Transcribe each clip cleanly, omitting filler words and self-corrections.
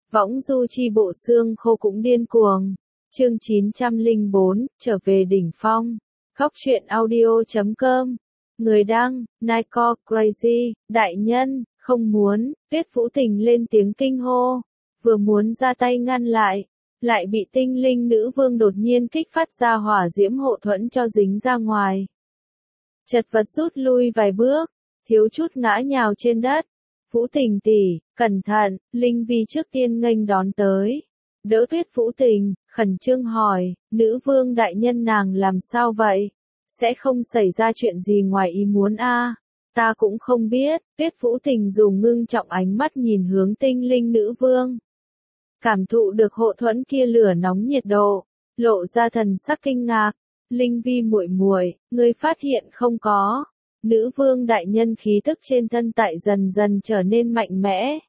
Võng du chi bộ xương khô cũng điên cuồng. Chương 904, trở về đỉnh phong. Góc truyện audio.com. Người đăng, Nico Crazy, đại nhân, không muốn, Tuyết Vũ Tình lên tiếng kinh hô. Vừa muốn ra tay ngăn lại bị tinh linh nữ vương đột nhiên kích phát ra hỏa diễm hộ thuẫn cho dính ra ngoài. Chật vật rút lui vài bước, thiếu chút ngã nhào trên đất. Vũ Tình tỷ, cẩn thận, Linh Vi trước tiên nghênh đón tới. Đỡ Tuyết Vũ Tình, khẩn trương hỏi, nữ vương đại nhân nàng làm sao vậy? Sẽ không xảy ra chuyện gì ngoài ý muốn a? Ta cũng không biết. Tuyết Vũ Tình dùng ngưng trọng ánh mắt nhìn hướng tinh linh nữ vương. Cảm thụ được hộ thuẫn kia lửa nóng nhiệt độ, lộ ra thần sắc kinh ngạc. Linh Vi muội muội, ngươi phát hiện không có? Nữ vương đại nhân khí tức trên thân tại dần dần trở nên mạnh mẽ.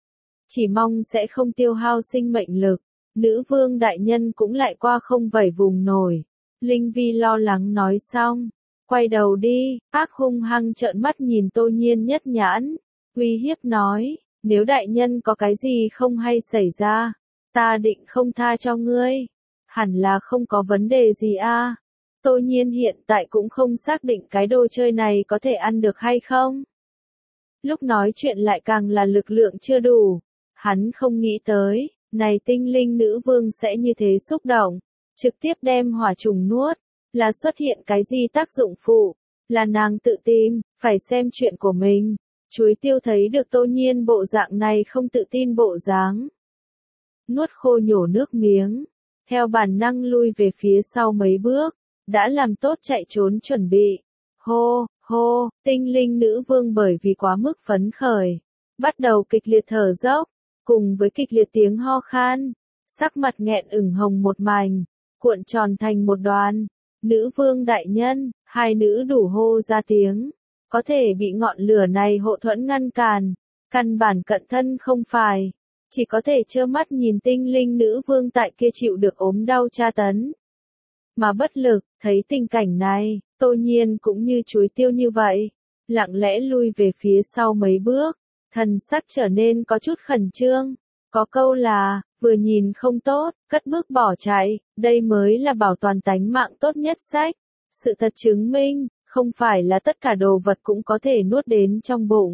Chỉ mong sẽ không tiêu hao sinh mệnh lực. Nữ vương đại nhân cũng lại qua không vẩy vùng nổi. Linh Vi lo lắng nói xong. Quay đầu đi, ác hung hăng trợn mắt nhìn Tô Nhiên nhất nhãn. Uy hiếp nói, nếu đại nhân có cái gì không hay xảy ra, ta định không tha cho ngươi. Hẳn là không có vấn đề gì a. Tô Nhiên hiện tại cũng không xác định cái đồ chơi này có thể ăn được hay không. Lúc nói chuyện lại càng là lực lượng chưa đủ. Hắn không nghĩ tới, này tinh linh nữ vương sẽ như thế xúc động, trực tiếp đem hỏa trùng nuốt, là xuất hiện cái gì tác dụng phụ, là nàng tự tìm, phải xem chuyện của mình. Chuối tiêu thấy được Tô Nhiên bộ dạng này không tự tin bộ dáng. Nuốt khô nhổ nước miếng, theo bản năng lui về phía sau mấy bước, đã làm tốt chạy trốn chuẩn bị. Hô, hô, tinh linh nữ vương bởi vì quá mức phấn khởi, bắt đầu kịch liệt thở dốc, cùng với kịch liệt tiếng ho khan, sắc mặt nghẹn ửng hồng một mảnh, cuộn tròn thành một đoàn. Nữ vương đại nhân, hai nữ đủ hô ra tiếng, có thể bị ngọn lửa này hộ thuẫn ngăn cản, căn bản cận thân không phải, chỉ có thể trơ mắt nhìn tinh linh nữ vương tại kia chịu được ốm đau tra tấn. Mà bất lực, thấy tình cảnh này, Tô Nhiên cũng như chuối tiêu như vậy, lặng lẽ lui về phía sau mấy bước, thần sắc trở nên có chút khẩn trương. Có câu là, vừa nhìn không tốt, cất bước bỏ chạy, đây mới là bảo toàn tánh mạng tốt nhất sách. Sự thật chứng minh, không phải là tất cả đồ vật cũng có thể nuốt đến trong bụng.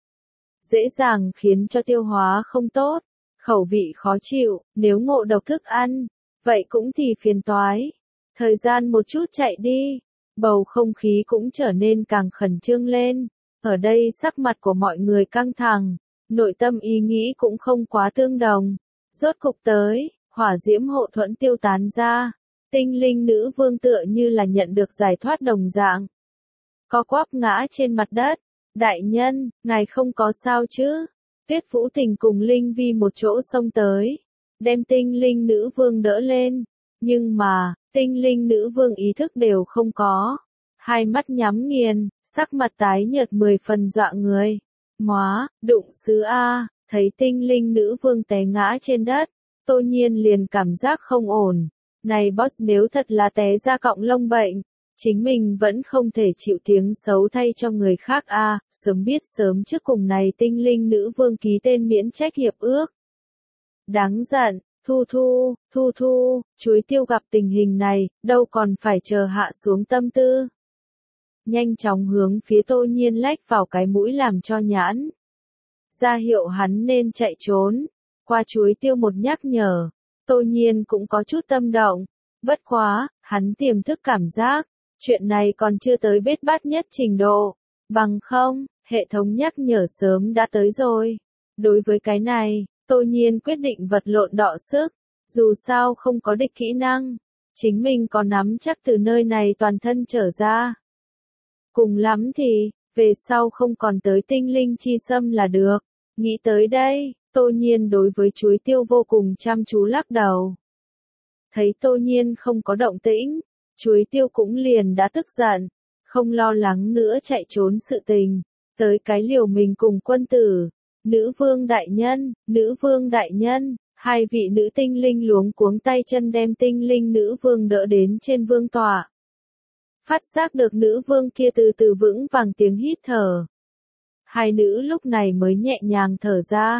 Dễ dàng khiến cho tiêu hóa không tốt, khẩu vị khó chịu, nếu ngộ độc thức ăn, vậy cũng thì phiền toái. Thời gian một chút chạy đi, bầu không khí cũng trở nên càng khẩn trương lên. Ở đây sắc mặt của mọi người căng thẳng, nội tâm ý nghĩ cũng không quá tương đồng. Rốt cục tới, hỏa diễm hộ thuẫn tiêu tán ra. Tinh linh nữ vương tựa như là nhận được giải thoát đồng dạng. Co quắp ngã trên mặt đất. Đại nhân, ngài không có sao chứ? Tuyết Vũ Tình cùng Linh Vi một chỗ xông tới, đem tinh linh nữ vương đỡ lên. Nhưng mà, tinh linh nữ vương ý thức đều không có. Hai mắt nhắm nghiền, sắc mặt tái nhợt 10 phần dọa người. Móa, đụng sứ a, thấy tinh linh nữ vương té ngã trên đất, Tô Nhiên liền cảm giác không ổn. Này boss nếu thật là té ra cọng lông bệnh, chính mình vẫn không thể chịu tiếng xấu thay cho người khác a, sớm biết sớm trước cùng này tinh linh nữ vương ký tên miễn trách hiệp ước. Đáng giận. Thu, chuối tiêu gặp tình hình này, đâu còn phải chờ hạ xuống tâm tư. Nhanh chóng hướng phía Tô Nhiên lách vào cái mũi làm cho nhãn. Ra hiệu hắn nên chạy trốn. Qua chuối tiêu một nhắc nhở, Tô Nhiên cũng có chút tâm động. Bất quá, hắn tiềm thức cảm giác, chuyện này còn chưa tới bết bát nhất trình độ. Bằng không, hệ thống nhắc nhở sớm đã tới rồi. Đối với cái này, Tô Nhiên quyết định vật lộn đọ sức, dù sao không có địch kỹ năng, chính mình có nắm chắc từ nơi này toàn thân trở ra. Cùng lắm thì, về sau không còn tới tinh linh chi xâm là được. Nghĩ tới đây, Tô Nhiên đối với chuối tiêu vô cùng chăm chú lắc đầu. Thấy Tô Nhiên không có động tĩnh, chuối tiêu cũng liền đã tức giận, không lo lắng nữa chạy trốn sự tình, tới cái liều mình cùng quân tử. Nữ vương đại nhân, hai vị nữ tinh linh luống cuống tay chân đem tinh linh nữ vương đỡ đến trên vương tọa. Phát giác được nữ vương kia từ từ vững vàng tiếng hít thở. Hai nữ lúc này mới nhẹ nhàng thở ra.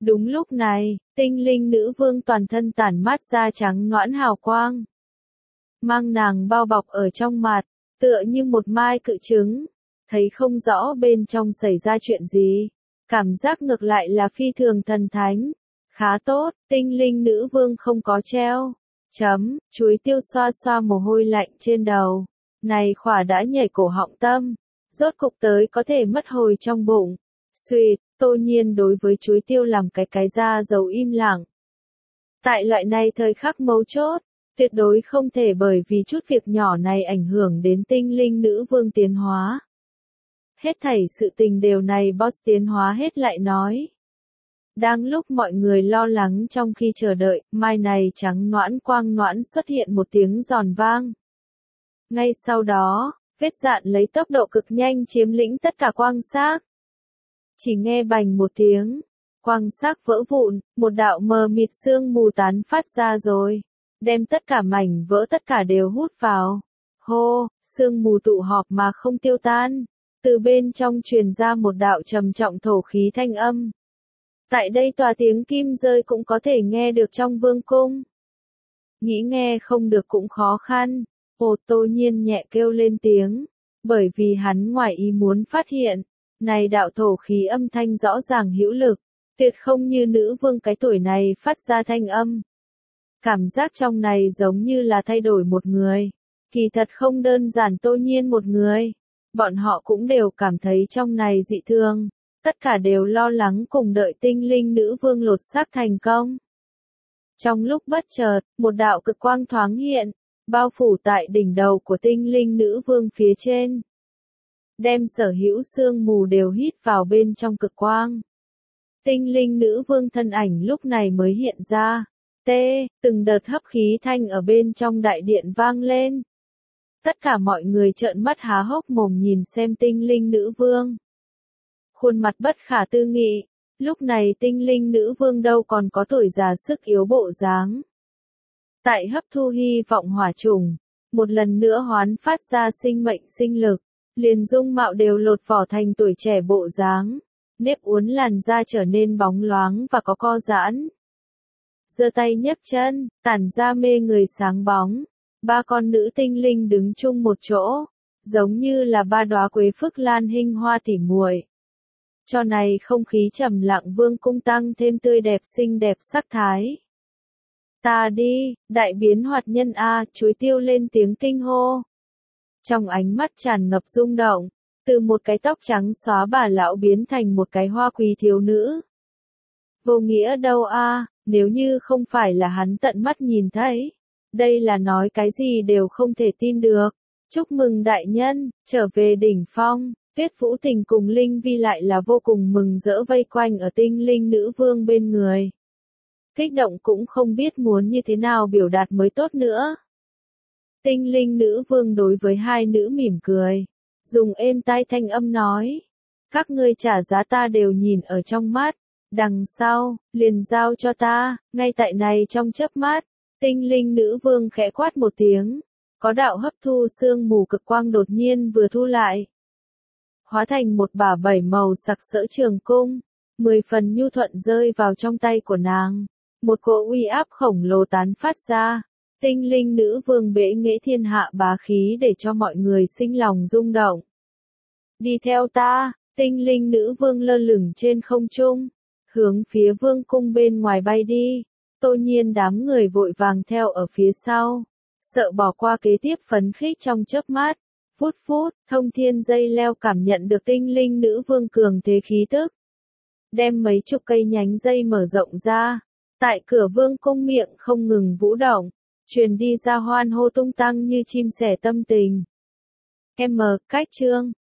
Đúng lúc này, tinh linh nữ vương toàn thân tản mát ra trắng nõn hào quang. Mang nàng bao bọc ở trong mặt, tựa như một mai cự trứng, thấy không rõ bên trong xảy ra chuyện gì. Cảm giác ngược lại là phi thường thần thánh. Khá tốt, tinh linh nữ vương không có treo. Chuối tiêu xoa xoa mồ hôi lạnh trên đầu. Này khỏa đã nhảy cổ họng tâm. Rốt cục tới có thể mất hồi trong bụng. Xuyệt, Tô Nhiên đối với chuối tiêu làm cái ra dấu im lặng. Tại loại này thời khắc mấu chốt, tuyệt đối không thể bởi vì chút việc nhỏ này ảnh hưởng đến tinh linh nữ vương tiến hóa. Hết thảy sự tình đều này boss tiến hóa hết lại nói. Đang lúc mọi người lo lắng trong khi chờ đợi, mai này trắng nõn quang nõn xuất hiện một tiếng giòn vang. Ngay sau đó, vết dạn lấy tốc độ cực nhanh chiếm lĩnh tất cả quang xác. Chỉ nghe bành một tiếng, quang xác vỡ vụn, một đạo mờ mịt sương mù tán phát ra rồi, đem tất cả mảnh vỡ tất cả đều hút vào. Hô, sương mù tụ họp mà không tiêu tan, từ bên trong truyền ra một đạo trầm trọng thổ khí thanh âm. Tại đây tòa tiếng kim rơi cũng có thể nghe được trong vương cung. Nghĩ nghe không được cũng khó khăn. Tô Nhiên nhẹ kêu lên tiếng, bởi vì hắn ngoài ý muốn phát hiện, này đạo thổ khí âm thanh rõ ràng hữu lực, tuyệt không như nữ vương cái tuổi này phát ra thanh âm. Cảm giác trong này giống như là thay đổi một người, kỳ thật không đơn giản Tô Nhiên một người, bọn họ cũng đều cảm thấy trong này dị thường, tất cả đều lo lắng cùng đợi tinh linh nữ vương lột xác thành công. Trong lúc bất chợt, một đạo cực quang thoáng hiện, bao phủ tại đỉnh đầu của tinh linh nữ vương phía trên. Đem sở hữu sương mù đều hít vào bên trong cực quang. Tinh linh nữ vương thân ảnh lúc này mới hiện ra. Từng đợt hấp khí thanh ở bên trong đại điện vang lên. Tất cả mọi người trợn mắt há hốc mồm nhìn xem tinh linh nữ vương. Khuôn mặt bất khả tư nghị, lúc này tinh linh nữ vương đâu còn có tuổi già sức yếu bộ dáng. Tại hấp thu hy vọng hỏa trùng, một lần nữa hoán phát ra sinh mệnh sinh lực, liền dung mạo đều lột vỏ thành tuổi trẻ bộ dáng, nếp uốn làn da trở nên bóng loáng và có co giãn. Giơ tay nhấc chân, tản ra mê người sáng bóng, ba con nữ tinh linh đứng chung một chỗ, giống như là ba đóa quế phức lan hinh hoa tỉ muội. Cho này không khí trầm lặng vương cung tăng thêm tươi đẹp xinh đẹp sắc thái. Ta đi, đại biến hoạt nhân a, chuối tiêu lên tiếng kinh hô. Trong ánh mắt tràn ngập rung động, từ một cái tóc trắng xóa bà lão biến thành một cái hoa quý thiếu nữ. Vô nghĩa đâu a, nếu như không phải là hắn tận mắt nhìn thấy, đây là nói cái gì đều không thể tin được. Chúc mừng đại nhân, trở về đỉnh phong. Tuyết Vũ Tình cùng Linh Vi lại là vô cùng mừng rỡ vây quanh ở tinh linh nữ vương bên người. Kích động cũng không biết muốn như thế nào biểu đạt mới tốt nữa. Tinh linh nữ vương đối với hai nữ mỉm cười, dùng êm tai thanh âm nói. Các ngươi trả giá ta đều nhìn ở trong mắt, đằng sau, liền giao cho ta, ngay tại này trong chớp mắt, tinh linh nữ vương khẽ quát một tiếng, có đạo hấp thu sương mù cực quang đột nhiên vừa thu lại. Hóa thành một bả bảy màu sặc sỡ trường cung, 10 phần nhu thuận rơi vào trong tay của nàng. Một cỗ uy áp khổng lồ tán phát ra, tinh linh nữ vương bệ nghệ thiên hạ bá khí để cho mọi người sinh lòng rung động. Đi theo ta, tinh linh nữ vương lơ lửng trên không trung, hướng phía vương cung bên ngoài bay đi. Tô Nhiên đám người vội vàng theo ở phía sau, sợ bỏ qua kế tiếp phấn khích trong chớp mắt. Phút, thông thiên dây leo cảm nhận được tinh linh nữ vương cường thế khí tức. Đem mấy chục cây nhánh dây mở rộng ra, tại cửa vương cung miệng không ngừng vũ động, truyền đi ra hoan hô tung tăng như chim sẻ tâm tình. Cách chương